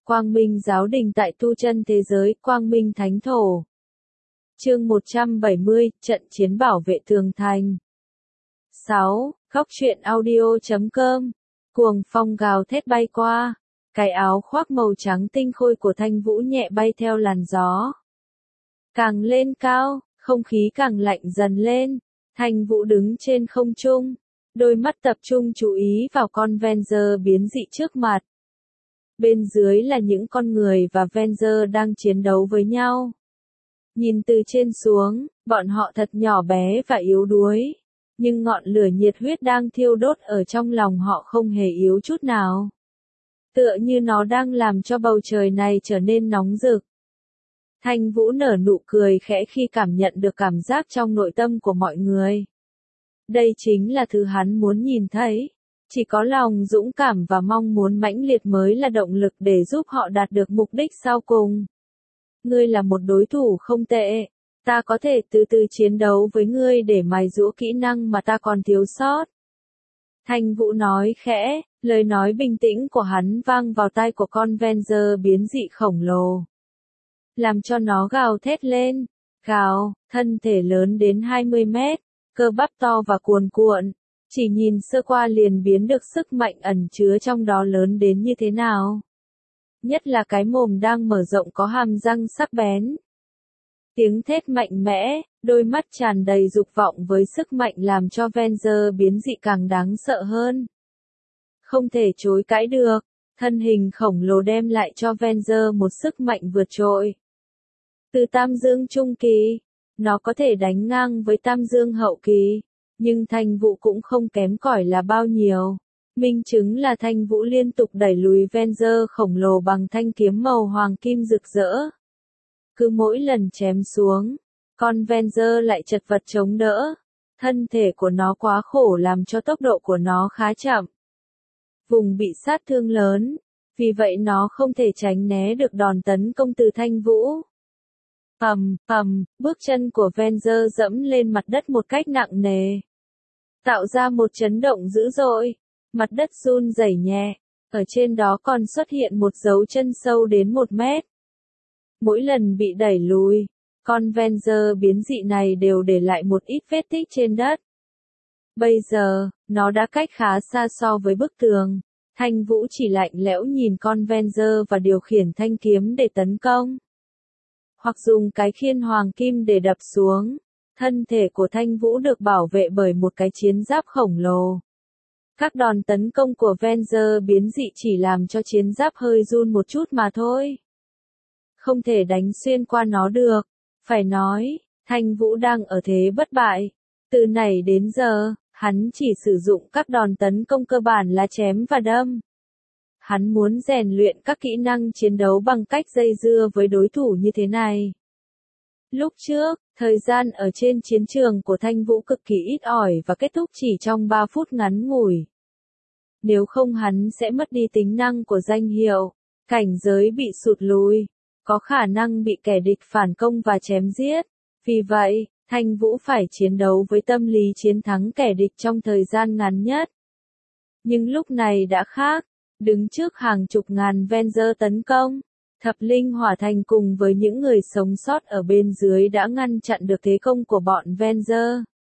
Quang Minh Giáo Đình tại tu chân thế giới, Quang Minh Thánh Thổ. Chương 170, trận chiến bảo vệ tường thành. 6. Góc truyện audio.com. Cuồng phong gào thét bay qua, cái áo khoác màu trắng tinh khôi của Thanh Vũ nhẹ bay theo làn gió. Càng lên cao, không khí càng lạnh dần lên. Thanh Vũ đứng trên không trung, đôi mắt tập trung chú ý vào con Venger biến dị trước mặt. Bên dưới là những con người và Venger đang chiến đấu với nhau. Nhìn từ trên xuống, bọn họ thật nhỏ bé và yếu đuối. Nhưng ngọn lửa nhiệt huyết đang thiêu đốt ở trong lòng họ không hề yếu chút nào. Tựa như nó đang làm cho bầu trời này trở nên nóng rực. Thanh Vũ nở nụ cười khẽ khi cảm nhận được cảm giác trong nội tâm của mọi người. Đây chính là thứ hắn muốn nhìn thấy. Chỉ có lòng dũng cảm và mong muốn mãnh liệt mới là động lực để giúp họ đạt được mục đích sau cùng. Ngươi là một đối thủ không tệ. Ta có thể từ từ chiến đấu với ngươi để mài giũa kỹ năng mà ta còn thiếu sót. Thanh Vũ nói khẽ, lời nói bình tĩnh của hắn vang vào tai của con Venger biến dị khổng lồ. Làm cho nó gào thét lên. Gào, thân thể lớn đến 20 mét, cơ bắp to và cuồn cuộn. Chỉ nhìn sơ qua liền biến được sức mạnh ẩn chứa trong đó lớn đến như thế nào. Nhất là cái mồm đang mở rộng có hàm răng sắc bén. Tiếng thét mạnh mẽ, đôi mắt tràn đầy dục vọng với sức mạnh làm cho Venger biến dị càng đáng sợ hơn. Không thể chối cãi được, thân hình khổng lồ đem lại cho Venger một sức mạnh vượt trội. Từ tam dương trung kỳ, nó có thể đánh ngang với tam dương hậu kỳ. Nhưng Thanh Vũ cũng không kém cỏi là bao nhiêu. Minh chứng là Thanh Vũ liên tục đẩy lùi Venger khổng lồ bằng thanh kiếm màu hoàng kim rực rỡ. Cứ mỗi lần chém xuống, con Venger lại chật vật chống đỡ. Thân thể của nó quá khổ làm cho tốc độ của nó khá chậm. Vùng bị sát thương lớn, vì vậy nó không thể tránh né được đòn tấn công từ Thanh Vũ. Bước chân của Venger dẫm lên mặt đất một cách nặng nề. Tạo ra một chấn động dữ dội, mặt đất run rẩy nhẹ, ở trên đó còn xuất hiện một dấu chân sâu đến 1 mét. Mỗi lần bị đẩy lùi, con Venger biến dị này đều để lại một ít vết tích trên đất. Bây giờ, nó đã cách khá xa so với bức tường. Thanh Vũ chỉ lạnh lẽo nhìn con Venger và điều khiển thanh kiếm để tấn công. Hoặc dùng cái khiên hoàng kim để đập xuống. Thân thể của Thanh Vũ được bảo vệ bởi một cái chiến giáp khổng lồ. Các đòn tấn công của Venger biến dị chỉ làm cho chiến giáp hơi run một chút mà thôi. Không thể đánh xuyên qua nó được. Phải nói, Thanh Vũ đang ở thế bất bại. Từ nãy đến giờ, hắn chỉ sử dụng các đòn tấn công cơ bản là chém và đâm. Hắn muốn rèn luyện các kỹ năng chiến đấu bằng cách dây dưa với đối thủ như thế này. Lúc trước, thời gian ở trên chiến trường của Thanh Vũ cực kỳ ít ỏi và kết thúc chỉ trong 3 phút ngắn ngủi. Nếu không hắn sẽ mất đi tính năng của danh hiệu, cảnh giới bị sụt lùi, có khả năng bị kẻ địch phản công và chém giết. Vì vậy, Thanh Vũ phải chiến đấu với tâm lý chiến thắng kẻ địch trong thời gian ngắn nhất. Nhưng lúc này đã khác, đứng trước hàng chục ngàn Venger tấn công. Thập linh hỏa thành cùng với những người sống sót ở bên dưới đã ngăn chặn được thế công của bọn Venger.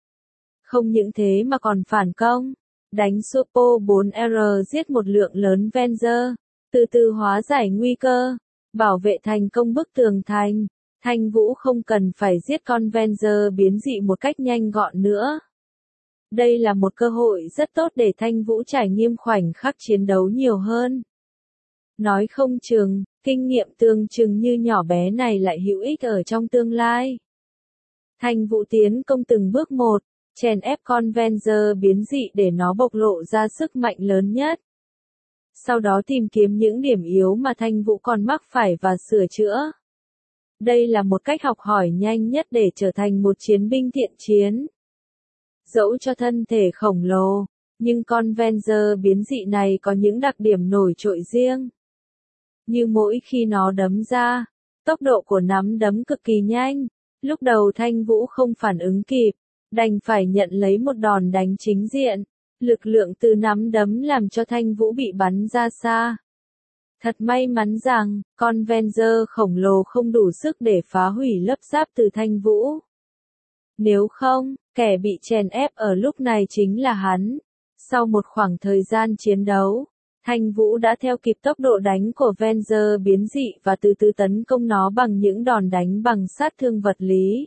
Không những thế mà còn phản công, đánh Supo 4R giết một lượng lớn Venger, từ từ hóa giải nguy cơ, bảo vệ thành công bức tường thành. Thanh Vũ không cần phải giết con Venger biến dị một cách nhanh gọn nữa. Đây là một cơ hội rất tốt để Thanh Vũ trải nghiệm khoảnh khắc chiến đấu nhiều hơn. Nói không chừng, kinh nghiệm tương chừng như nhỏ bé này lại hữu ích ở trong tương lai. Thanh Vũ tiến công từng bước một, chèn ép con Venger biến dị để nó bộc lộ ra sức mạnh lớn nhất. Sau đó tìm kiếm những điểm yếu mà Thanh Vũ còn mắc phải và sửa chữa. Đây là một cách học hỏi nhanh nhất để trở thành một chiến binh thiện chiến. Dẫu cho thân thể khổng lồ, nhưng con Venger biến dị này có những đặc điểm nổi trội riêng. Như mỗi khi nó đấm ra, tốc độ của nắm đấm cực kỳ nhanh. Lúc đầu Thanh Vũ không phản ứng kịp, đành phải nhận lấy một đòn đánh chính diện. Lực lượng từ nắm đấm làm cho Thanh Vũ bị bắn ra xa. Thật may mắn rằng, con Venger khổng lồ không đủ sức để phá hủy lớp giáp từ Thanh Vũ. Nếu không, kẻ bị chèn ép ở lúc này chính là hắn. Sau một khoảng thời gian chiến đấu, Thanh Vũ đã theo kịp tốc độ đánh của Venger biến dị và từ từ tấn công nó bằng những đòn đánh bằng sát thương vật lý.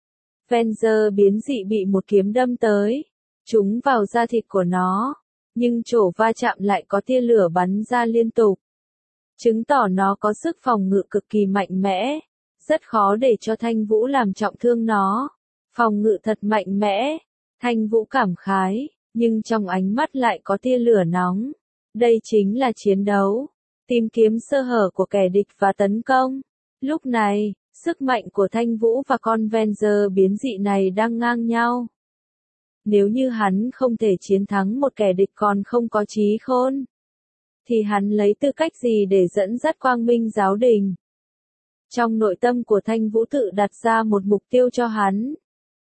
Venger biến dị bị một kiếm đâm tới, trúng vào da thịt của nó, nhưng chỗ va chạm lại có tia lửa bắn ra liên tục, chứng tỏ nó có sức phòng ngự cực kỳ mạnh mẽ, rất khó để cho Thanh Vũ làm trọng thương nó. Phòng ngự thật mạnh mẽ, Thanh Vũ cảm khái, nhưng trong ánh mắt lại có tia lửa nóng. Đây chính là chiến đấu, tìm kiếm sơ hở của kẻ địch và tấn công. Lúc này, sức mạnh của Thanh Vũ và con Venger biến dị này đang ngang nhau. Nếu như hắn không thể chiến thắng một kẻ địch còn không có trí khôn, thì hắn lấy tư cách gì để dẫn dắt Quang Minh giáo đình? Trong nội tâm của Thanh Vũ tự đặt ra một mục tiêu cho hắn,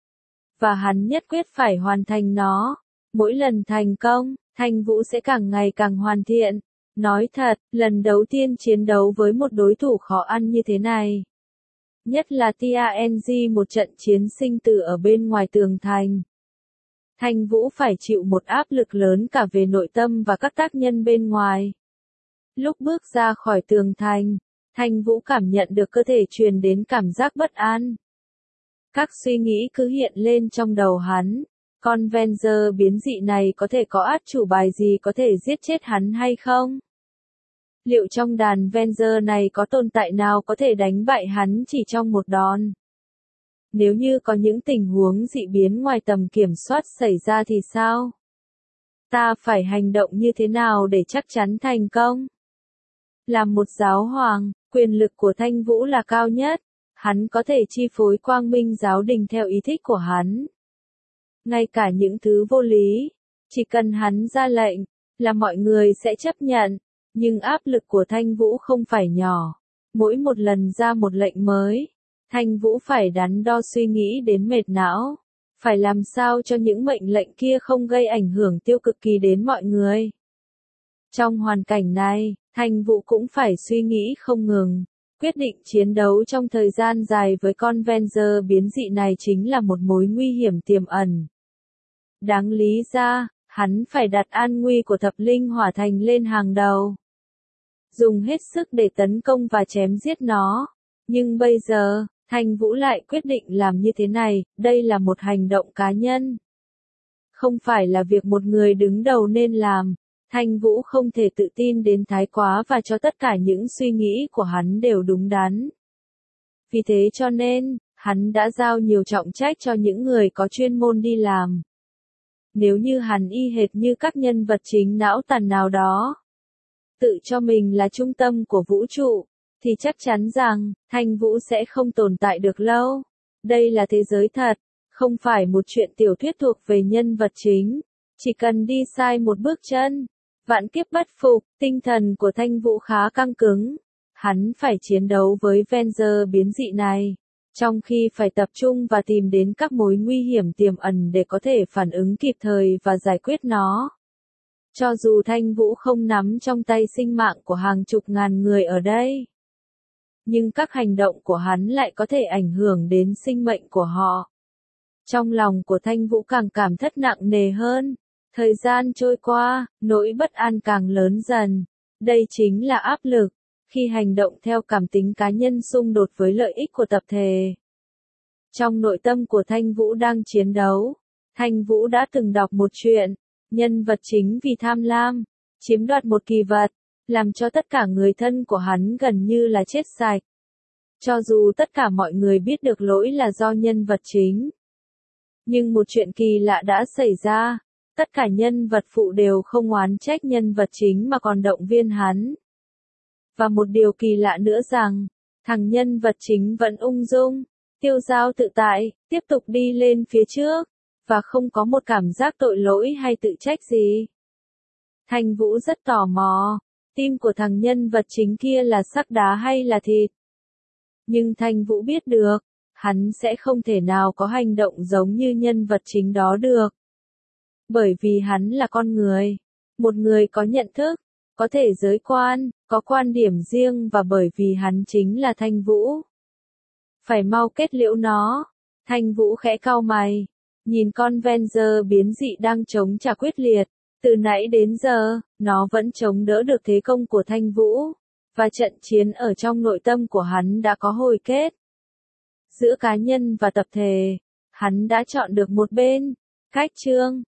và hắn nhất quyết phải hoàn thành nó. Mỗi lần thành công, Thanh Vũ sẽ càng ngày càng hoàn thiện. Nói thật, lần đầu tiên chiến đấu với một đối thủ khó ăn như thế này, nhất là TANG, một trận chiến sinh tử ở bên ngoài tường thành, Thanh Vũ phải chịu một áp lực lớn cả về nội tâm và các tác nhân bên ngoài. Lúc bước ra khỏi tường thành, Thanh Vũ cảm nhận được cơ thể truyền đến cảm giác bất an. Các suy nghĩ cứ hiện lên trong đầu hắn. Con Venger biến dị này có thể có át chủ bài gì có thể giết chết hắn hay không? Liệu trong đàn Venger này có tồn tại nào có thể đánh bại hắn chỉ trong một đòn? Nếu như có những tình huống dị biến ngoài tầm kiểm soát xảy ra thì sao? Ta phải hành động như thế nào để chắc chắn thành công? Làm một giáo hoàng, quyền lực của Thanh Vũ là cao nhất. Hắn có thể chi phối Quang Minh giáo đình theo ý thích của hắn. Ngay cả những thứ vô lý, chỉ cần hắn ra lệnh, là mọi người sẽ chấp nhận. Nhưng áp lực của Thanh Vũ không phải nhỏ. Mỗi một lần ra một lệnh mới, Thanh Vũ phải đắn đo suy nghĩ đến mệt não. Phải làm sao cho những mệnh lệnh kia không gây ảnh hưởng tiêu cực kỳ đến mọi người. Trong hoàn cảnh này, Thanh Vũ cũng phải suy nghĩ không ngừng. Quyết định chiến đấu trong thời gian dài với con Venger biến dị này chính là một mối nguy hiểm tiềm ẩn. Đáng lý ra, hắn phải đặt an nguy của thập linh hỏa thành lên hàng đầu. Dùng hết sức để tấn công và chém giết nó. Nhưng bây giờ, Thanh Vũ lại quyết định làm như thế này, đây là một hành động cá nhân. Không phải là việc một người đứng đầu nên làm. Thanh Vũ không thể tự tin đến thái quá và cho tất cả những suy nghĩ của hắn đều đúng đắn. Vì thế cho nên, hắn đã giao nhiều trọng trách cho những người có chuyên môn đi làm. Nếu như hắn y hệt như các nhân vật chính não tàn nào đó, tự cho mình là trung tâm của vũ trụ, thì chắc chắn rằng, Thanh Vũ sẽ không tồn tại được lâu. Đây là thế giới thật, không phải một chuyện tiểu thuyết thuộc về nhân vật chính. Chỉ cần đi sai một bước chân, vạn kiếp bất phục. Tinh thần của Thanh Vũ khá căng cứng. Hắn phải chiến đấu với Venger biến dị này, trong khi phải tập trung và tìm đến các mối nguy hiểm tiềm ẩn để có thể phản ứng kịp thời và giải quyết nó. Cho dù Thanh Vũ không nắm trong tay sinh mạng của hàng chục ngàn người ở đây, nhưng các hành động của hắn lại có thể ảnh hưởng đến sinh mệnh của họ. Trong lòng của Thanh Vũ càng cảm thất nặng nề hơn. Thời gian trôi qua, nỗi bất an càng lớn dần. Đây chính là áp lực, khi hành động theo cảm tính cá nhân xung đột với lợi ích của tập thể. Trong nội tâm của Thanh Vũ đang chiến đấu, Thanh Vũ đã từng đọc một chuyện, nhân vật chính vì tham lam, chiếm đoạt một kỳ vật, làm cho tất cả người thân của hắn gần như là chết sạch. Cho dù tất cả mọi người biết được lỗi là do nhân vật chính, nhưng một chuyện kỳ lạ đã xảy ra. Tất cả nhân vật phụ đều không oán trách nhân vật chính mà còn động viên hắn. Và một điều kỳ lạ nữa rằng, thằng nhân vật chính vẫn ung dung, tiêu dao tự tại, tiếp tục đi lên phía trước, và không có một cảm giác tội lỗi hay tự trách gì. Thanh Vũ rất tò mò, tim của thằng nhân vật chính kia là sắc đá hay là thịt. Nhưng Thanh Vũ biết được, hắn sẽ không thể nào có hành động giống như nhân vật chính đó được. Bởi vì hắn là con người, một người có nhận thức, có thể giới quan, có quan điểm riêng và bởi vì hắn chính là Thanh Vũ. Phải mau kết liễu nó. Thanh Vũ khẽ cau mày, nhìn con Venger biến dị đang chống trả quyết liệt. Từ nãy đến giờ, nó vẫn chống đỡ được thế công của Thanh Vũ, và trận chiến ở trong nội tâm của hắn đã có hồi kết. Giữa cá nhân và tập thể, hắn đã chọn được một bên. Khách chương